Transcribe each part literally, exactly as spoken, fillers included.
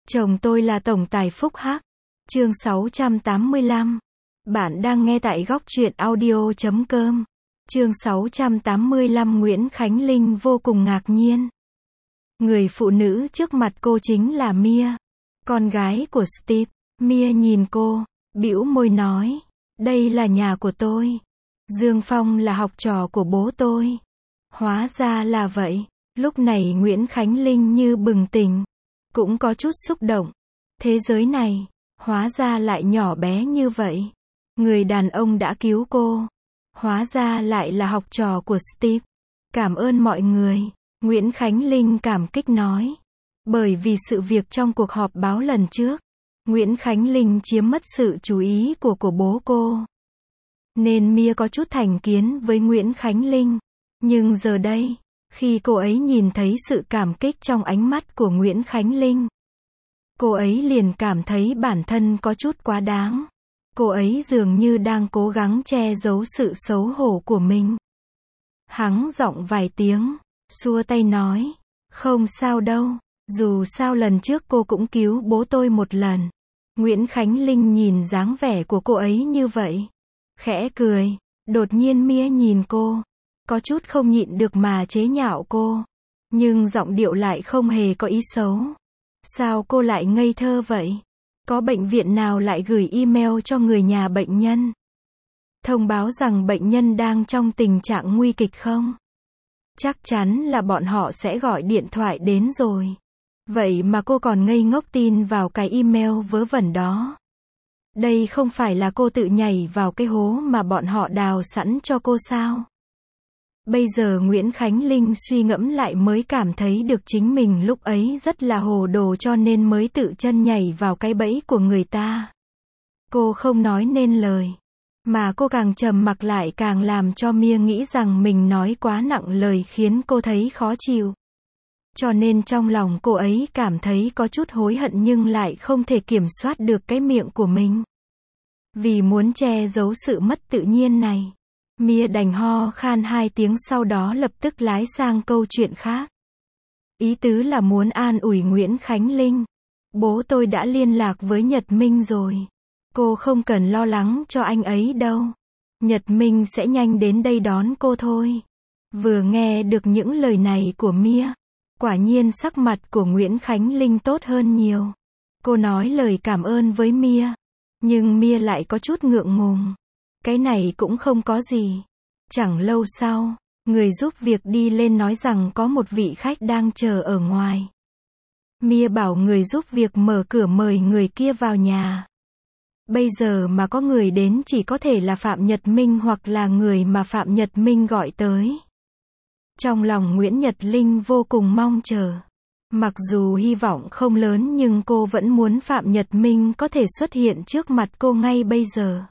Chồng tôi là tổng tài Phúc Hắc. Chương sáu trăm tám mươi lăm. Bạn đang nghe tại góc truyện audio chấm com. Chương sáu trăm tám mươi lăm. Nguyễn Khánh Linh vô cùng ngạc nhiên. Người phụ nữ trước mặt cô chính là Mia, con gái của Steve. Mia nhìn cô, bĩu môi nói, đây là nhà của tôi. Dương Phong là học trò của bố tôi. Hóa ra là vậy. Lúc này Nguyễn Khánh Linh như bừng tỉnh, cũng có chút xúc động. Thế giới này, hóa ra lại nhỏ bé như vậy. Người đàn ông đã cứu cô, hóa ra lại là học trò của Steve. Cảm ơn mọi người, Nguyễn Khánh Linh cảm kích nói. Bởi vì sự việc trong cuộc họp báo lần trước, Nguyễn Khánh Linh chiếm mất sự chú ý của của bố cô, nên Mia có chút thành kiến với Nguyễn Khánh Linh. Nhưng giờ đây, khi cô ấy nhìn thấy sự cảm kích trong ánh mắt của Nguyễn Khánh Linh, cô ấy liền cảm thấy bản thân có chút quá đáng. Cô ấy dường như đang cố gắng che giấu sự xấu hổ của mình. Hắng giọng vài tiếng, xua tay nói, không sao đâu, dù sao lần trước cô cũng cứu bố tôi một lần. Nguyễn Khánh Linh nhìn dáng vẻ của cô ấy như vậy, khẽ cười. Đột nhiên Mia nhìn cô, có chút không nhịn được mà chế nhạo cô, nhưng giọng điệu lại không hề có ý xấu. Sao cô lại ngây thơ vậy? Có bệnh viện nào lại gửi email cho người nhà bệnh nhân, thông báo rằng bệnh nhân đang trong tình trạng nguy kịch không? Chắc chắn là bọn họ sẽ gọi điện thoại đến rồi. Vậy mà cô còn ngây ngốc tin vào cái email vớ vẩn đó. Đây không phải là cô tự nhảy vào cái hố mà bọn họ đào sẵn cho cô sao? Bây giờ Nguyễn Khánh Linh suy ngẫm lại mới cảm thấy được chính mình lúc ấy rất là hồ đồ cho nên mới tự chân nhảy vào cái bẫy của người ta. Cô không nói nên lời, mà cô càng trầm mặc lại càng làm cho Mia nghĩ rằng mình nói quá nặng lời khiến cô thấy khó chịu. Cho nên trong lòng cô ấy cảm thấy có chút hối hận nhưng lại không thể kiểm soát được cái miệng của mình. Vì muốn che giấu sự mất tự nhiên này, Mia đành ho khan hai tiếng sau đó lập tức lái sang câu chuyện khác. Ý tứ là muốn an ủi Nguyễn Khánh Linh. Bố tôi đã liên lạc với Nhật Minh rồi. Cô không cần lo lắng cho anh ấy đâu. Nhật Minh sẽ nhanh đến đây đón cô thôi. Vừa nghe được những lời này của Mia, quả nhiên sắc mặt của Nguyễn Khánh Linh tốt hơn nhiều. Cô nói lời cảm ơn với Mia, nhưng Mia lại có chút ngượng ngùng. Cái này cũng không có gì. Chẳng lâu sau, người giúp việc đi lên nói rằng có một vị khách đang chờ ở ngoài. Mia bảo người giúp việc mở cửa mời người kia vào nhà. Bây giờ mà có người đến chỉ có thể là Phạm Nhật Minh hoặc là người mà Phạm Nhật Minh gọi tới. Trong lòng Nguyễn Nhật Linh vô cùng mong chờ. Mặc dù hy vọng không lớn nhưng cô vẫn muốn Phạm Nhật Minh có thể xuất hiện trước mặt cô ngay bây giờ.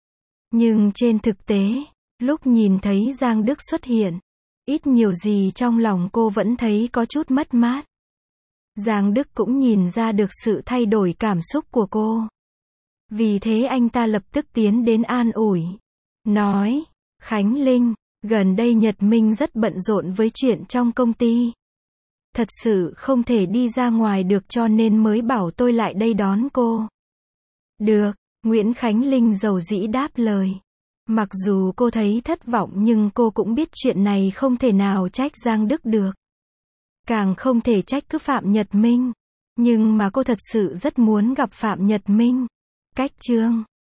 Nhưng trên thực tế, lúc nhìn thấy Giang Đức xuất hiện, ít nhiều gì trong lòng cô vẫn thấy có chút mất mát. Giang Đức cũng nhìn ra được sự thay đổi cảm xúc của cô. Vì thế anh ta lập tức tiến đến an ủi. Nói, Khánh Linh, gần đây Nhật Minh rất bận rộn với chuyện trong công ty. Thật sự không thể đi ra ngoài được cho nên mới bảo tôi lại đây đón cô. Được, Nguyễn Khánh Linh dầu dĩ đáp lời. Mặc dù cô thấy thất vọng nhưng cô cũng biết chuyện này không thể nào trách Giang Đức được. Càng không thể trách cứ Phạm Nhật Minh. Nhưng mà cô thật sự rất muốn gặp Phạm Nhật Minh. Cách chương